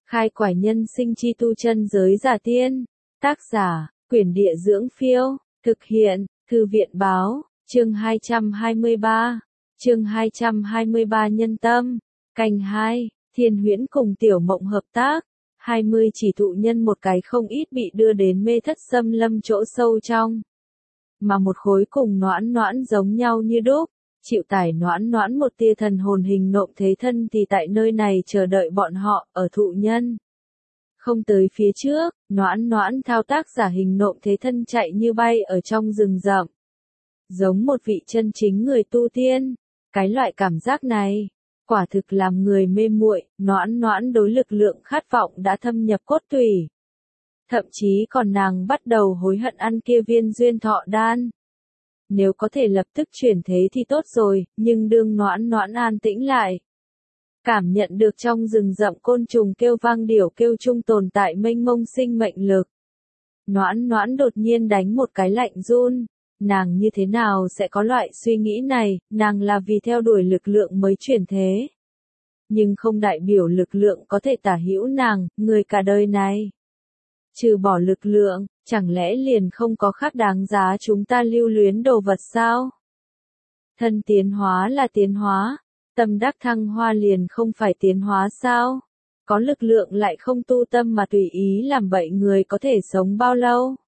Khai quải nhân sinh chi tu chân giới giả tiên. Tác giả, Quyển Địa Dưỡng Phiêu. Thực hiện, Thư viện Báo. Chương 223. Chương 223 Nhân tâm. Canh 2. Thiên Huyễn cùng Tiểu Mộng hợp tác. 20 chỉ thụ nhân một cái không ít bị đưa đến mê thất xâm lâm chỗ sâu trong. Mà một khối cùng noãn noãn giống nhau như đúc. Chịu tải noãn noãn một tia thần hồn hình nộm thế thân thì tại nơi này chờ đợi bọn họ ở thụ nhân. Không tới phía trước, noãn noãn thao tác giả hình nộm thế thân chạy như bay ở trong rừng rậm. Giống một vị chân chính người tu tiên. Cái loại cảm giác này, quả thực làm người mê muội. Noãn noãn đối lực lượng khát vọng đã thâm nhập cốt tủy. Thậm chí còn nàng bắt đầu hối hận ăn kia viên duyên thọ đan. Nếu có thể lập tức chuyển thế thì tốt rồi, nhưng đương noãn noãn an tĩnh lại. Cảm nhận được trong rừng rậm côn trùng kêu vang điểu kêu chung tồn tại mênh mông sinh mệnh lực. Noãn noãn đột nhiên đánh một cái lạnh run. Nàng như thế nào sẽ có loại suy nghĩ này, nàng là vì theo đuổi lực lượng mới chuyển thế. Nhưng không đại biểu lực lượng có thể tả hữu nàng, người cả đời này. Trừ bỏ lực lượng, chẳng lẽ liền không có khác đáng giá chúng ta lưu luyến đồ vật sao? Thân tiến hóa là tiến hóa, tâm đắc thăng hoa liền không phải tiến hóa sao? Có lực lượng lại không tu tâm mà tùy ý làm bậy người có thể sống bao lâu?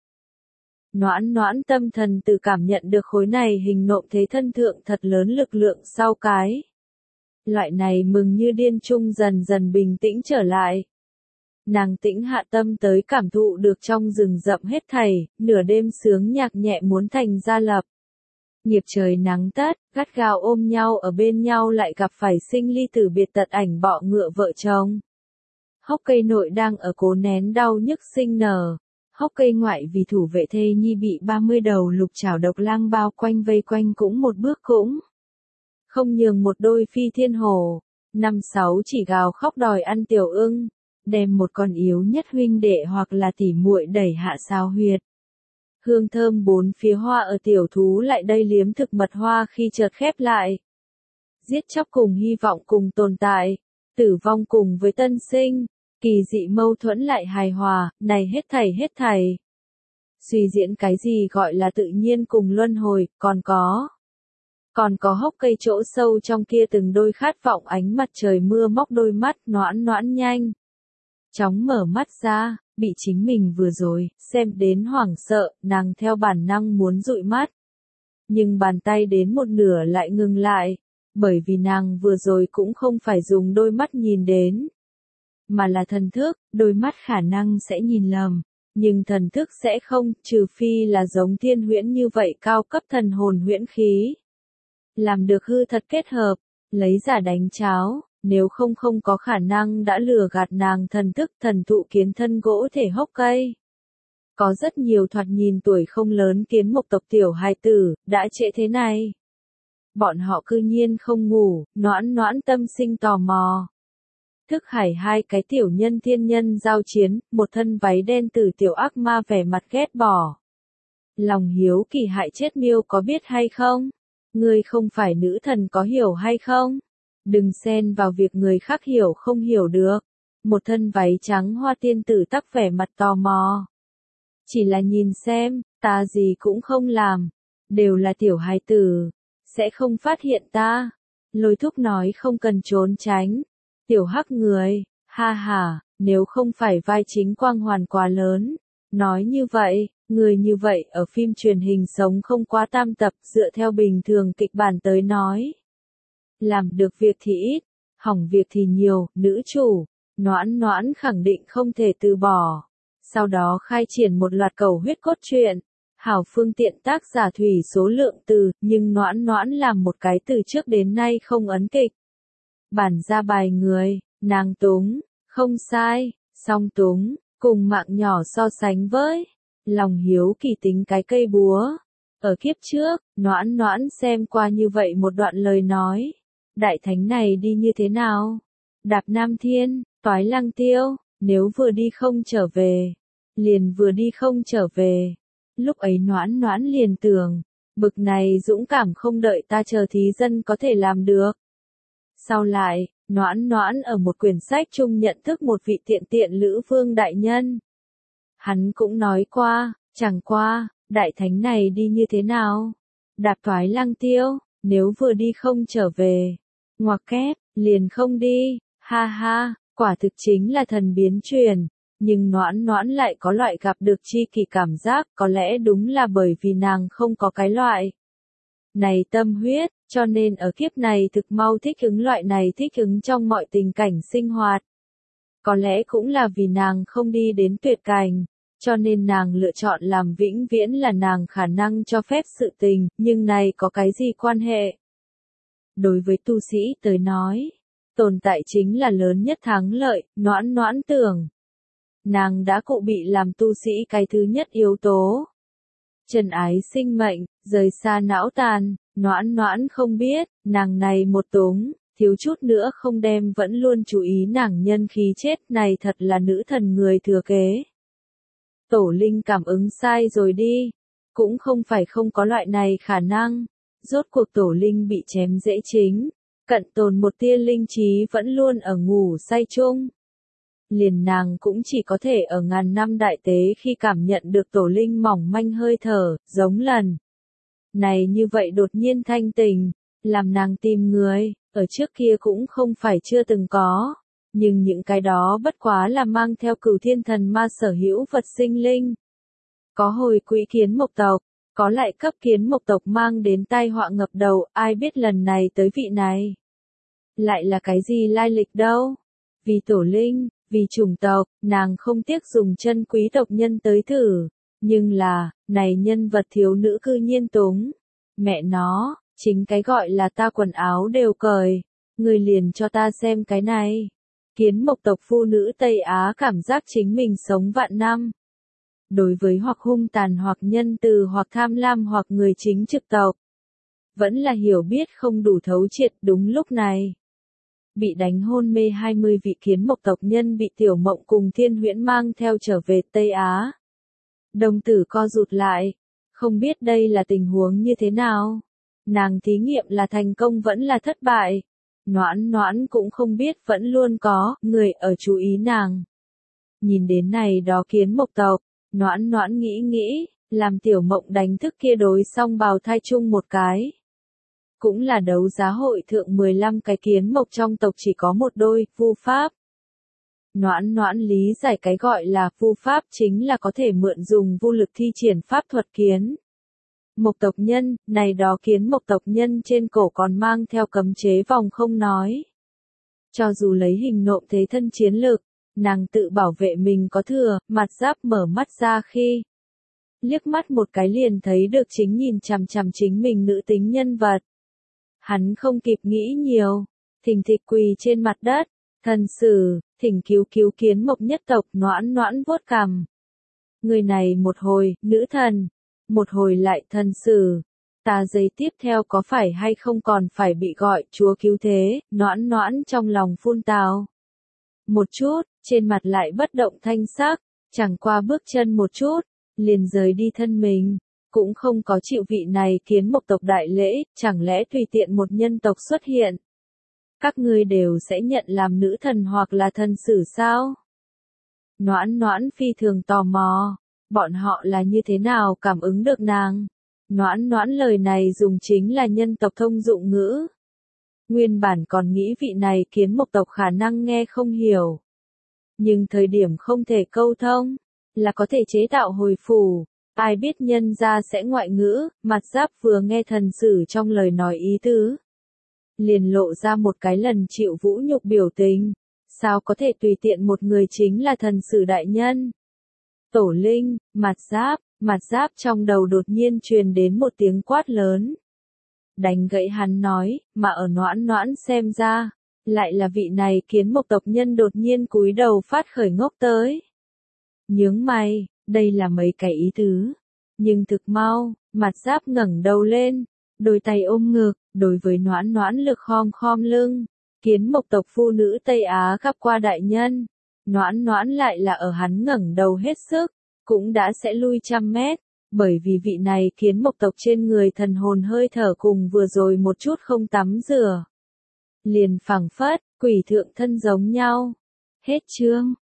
Noãn noãn tâm thần từ cảm nhận được khối này hình nộm thế thân thượng thật lớn lực lượng sau cái. Loại này mừng như điên trung dần dần bình tĩnh trở lại. Nàng tĩnh hạ tâm tới cảm thụ được trong rừng rậm hết thảy, nửa đêm sướng nhạc nhẹ muốn thành gia lập. Nghiệp trời nắng tắt, gắt gao ôm nhau ở bên nhau lại gặp phải sinh ly tử biệt tật ảnh bọ ngựa vợ chồng. Hốc cây nội đang ở cố nén đau nhức sinh nở. Hốc cây ngoại vì thủ vệ thê nhi bị 30 đầu lục trảo độc lang bao quanh vây quanh cũng một bước cũng không nhường một đôi phi thiên hồ. 5-6 chỉ gào khóc đòi ăn tiểu ưng. Đem một con yếu nhất huynh đệ hoặc là tỉ muội đẩy hạ sao huyệt. Hương thơm bốn phía hoa ở tiểu thú lại đây liếm thực mật hoa khi chợt khép lại. Giết chóc cùng hy vọng cùng tồn tại, tử vong cùng với tân sinh, kỳ dị mâu thuẫn lại hài hòa, này hết thảy. Suy diễn cái gì gọi là tự nhiên cùng luân hồi, còn có hốc cây chỗ sâu trong kia từng đôi khát vọng ánh mặt trời mưa móc đôi mắt noãn noãn nhanh. Chóng mở mắt ra, bị chính mình vừa rồi, xem đến hoảng sợ, nàng theo bản năng muốn dụi mắt. Nhưng bàn tay đến một nửa lại ngừng lại, bởi vì nàng vừa rồi cũng không phải dùng đôi mắt nhìn đến. Mà là thần thức, đôi mắt khả năng sẽ nhìn lầm, nhưng thần thức sẽ không, trừ phi là giống thiên huyễn như vậy cao cấp thần hồn huyễn khí. Làm được hư thật kết hợp, lấy giả đánh cháo. Nếu không có khả năng đã lừa gạt nàng thần thức thần thụ kiến thân gỗ thể hốc cây. Có rất nhiều thoạt nhìn tuổi không lớn kiến mộc tộc tiểu hài tử, đã trễ thế này. Bọn họ cư nhiên không ngủ, noãn noãn tâm sinh tò mò. Thức hải hai cái tiểu nhân thiên nhân giao chiến, một thân váy đen tử tiểu ác ma vẻ mặt ghét bỏ. Lòng hiếu kỳ hại chết miêu có biết hay không? Ngươi không phải nữ thần có hiểu hay không? Đừng xen vào việc người khác hiểu không hiểu được. Một thân váy trắng hoa tiên tử tắc vẻ mặt tò mò. Chỉ là nhìn xem, ta gì cũng không làm. Đều là tiểu hài tử. Sẽ không phát hiện ta. Lôi thúc nói không cần trốn tránh. Tiểu hắc người, ha ha, nếu không phải vai chính quang hoàn quá lớn. Nói như vậy, người như vậy ở phim truyền hình sống không quá tam tập dựa theo bình thường kịch bản tới nói. Làm được việc thì ít, hỏng việc thì nhiều, nữ chủ, noãn noãn khẳng định không thể từ bỏ. Sau đó khai triển một loạt cầu huyết cốt truyện, hảo phương tiện tác giả thủy số lượng từ, nhưng noãn noãn làm một cái từ trước đến nay không ấn kịch. Bản ra bài người, nàng túng, không sai, song túng, cùng mạng nhỏ so sánh với, lòng hiếu kỳ tính cái cây búa. Ở kiếp trước, noãn noãn xem qua như vậy một đoạn lời nói. Đại thánh này đi như thế nào? Đạp Nam Thiên, toái Lăng Tiêu, nếu vừa đi không trở về. Liền vừa đi không trở về. Lúc ấy noãn noãn liền tưởng, bực này dũng cảm không đợi ta chờ thí dân có thể làm được. Sau lại, Noãn Noãn ở một quyển sách chung nhận thức một vị tiện tiện Lữ Vương đại nhân. Hắn cũng nói qua, chẳng qua, đại thánh này đi như thế nào? Đạp thoái lăng tiêu, nếu vừa đi không trở về. Ngoặc kép, liền không đi, ha ha, quả thực chính là thần biến truyền. Nhưng Noãn Noãn lại có loại gặp được chi kỷ cảm giác, có lẽ đúng là bởi vì nàng không có cái loại này tâm huyết, cho nên ở kiếp này thực mau thích ứng loại này thích ứng trong mọi tình cảnh sinh hoạt. Có lẽ cũng là vì nàng không đi đến tuyệt cảnh, cho nên nàng lựa chọn làm vĩnh viễn là nàng khả năng cho phép sự tình, nhưng này có cái gì quan hệ? Đối với tu sĩ tới nói, tồn tại chính là lớn nhất thắng lợi, Noãn Noãn tưởng. Nàng đã cụ bị làm tu sĩ cái thứ nhất yếu tố. Trần ái sinh mệnh, rời xa não tàn, Noãn Noãn không biết, nàng này một túng, thiếu chút nữa không đem vẫn luôn chú ý nàng nhân khí chết này thật là nữ thần người thừa kế. Tổ linh cảm ứng sai rồi đi, cũng không phải không có loại này khả năng, rốt cuộc tổ linh bị chém dễ chính, cận tồn một tia linh trí vẫn luôn ở ngủ say chung. Liền nàng cũng chỉ có thể ở ngàn năm đại tế khi cảm nhận được tổ linh mỏng manh hơi thở, giống lần này như vậy đột nhiên thanh tình, làm nàng tìm người, ở trước kia cũng không phải chưa từng có, nhưng những cái đó bất quá là mang theo cửu thiên thần ma sở hữu vật sinh linh. Có hồi quỹ kiến mộc tộc, có lại cấp kiến mộc tộc mang đến tai họa ngập đầu, ai biết lần này tới vị này. Lại là cái gì lai lịch đâu? Vì tổ linh, vì chủng tộc, nàng không tiếc dùng chân quý tộc nhân tới thử. Nhưng là, này nhân vật thiếu nữ cư nhiên túng. Mẹ nó, chính cái gọi là ta quần áo đều cởi. Người liền cho ta xem cái này. Kiến mộc tộc phụ nữ Tây Á cảm giác chính mình sống vạn năm. Đối với hoặc hung tàn hoặc nhân từ hoặc tham lam hoặc người chính trực tộc. Vẫn là hiểu biết không đủ thấu triệt đúng lúc này. Bị đánh hôn mê 20 vị kiến mộc tộc nhân bị Tiểu Mộng cùng Thiên Huyễn mang theo trở về Tây Á. Đồng tử co rụt lại, không biết đây là tình huống như thế nào. Nàng thí nghiệm là thành công vẫn là thất bại. Noãn Noãn cũng không biết vẫn luôn có người ở chú ý nàng. Nhìn đến này đó kiến mộc tộc, Noãn Noãn nghĩ, làm Tiểu Mộng đánh thức kia đối song bào thai chung một cái. Cũng là đấu giá hội thượng 15 cái kiến mộc trong tộc chỉ có một đôi, vu pháp. Noãn Noãn lý giải cái gọi là vu pháp chính là có thể mượn dùng vô lực thi triển pháp thuật kiến. Mộc tộc nhân, này đó kiến mộc tộc nhân trên cổ còn mang theo cấm chế vòng không nói. Cho dù lấy hình nộm thế thân chiến lực, nàng tự bảo vệ mình có thừa, mặt giáp mở mắt ra khi liếc mắt một cái liền thấy được chính nhìn chằm chằm chính mình nữ tính nhân vật. Hắn không kịp nghĩ nhiều, thình thịch quỳ trên mặt đất, thần sử, thỉnh cứu kiến mộc nhất tộc. Noãn Noãn vuốt cằm. Người này một hồi, nữ thần, một hồi lại thần sử. Ta giây tiếp theo có phải hay không còn phải bị gọi chúa cứu thế, Noãn Noãn trong lòng phun tào. Một chút, trên mặt lại bất động thanh sắc, chẳng qua bước chân một chút, liền rời đi thân mình. Cũng không có chịu vị này kiến mộc tộc đại lễ, chẳng lẽ tùy tiện một nhân tộc xuất hiện. Các ngươi đều sẽ nhận làm nữ thần hoặc là thần sử sao? Noãn Noãn phi thường tò mò, bọn họ là như thế nào cảm ứng được nàng? Noãn Noãn lời này dùng chính là nhân tộc thông dụng ngữ. Nguyên bản còn nghĩ vị này kiến mộc tộc khả năng nghe không hiểu. Nhưng thời điểm không thể câu thông, là có thể chế tạo hồi phủ. Ai biết nhân ra sẽ ngoại ngữ, mặt giáp vừa nghe thần sử trong lời nói ý tứ. Liền lộ ra một cái lần chịu vũ nhục biểu tình. Sao có thể tùy tiện một người chính là thần sử đại nhân? Tổ linh, mặt giáp trong đầu đột nhiên truyền đến một tiếng quát lớn. Đánh gãy hắn nói, mà ở Noãn Noãn xem ra, lại là vị này kiến mộc tộc nhân đột nhiên cúi đầu phát khởi ngốc tới. Nhướng mày. Đây là mấy cái ý tứ. Nhưng thực mau, mặt giáp ngẩng đầu lên, đôi tay ôm ngực, đối với Noãn Noãn lực khom lưng. Kiến mộc tộc phụ nữ Tây Á gặp qua đại nhân. Noãn Noãn lại là ở hắn ngẩng đầu hết sức, cũng đã sẽ lui 100 mét, bởi vì vị này kiến mộc tộc trên người thần hồn hơi thở cùng vừa rồi một chút không tắm rửa. Liền phảng phất, Quỷ thượng thân giống nhau. Hết chương.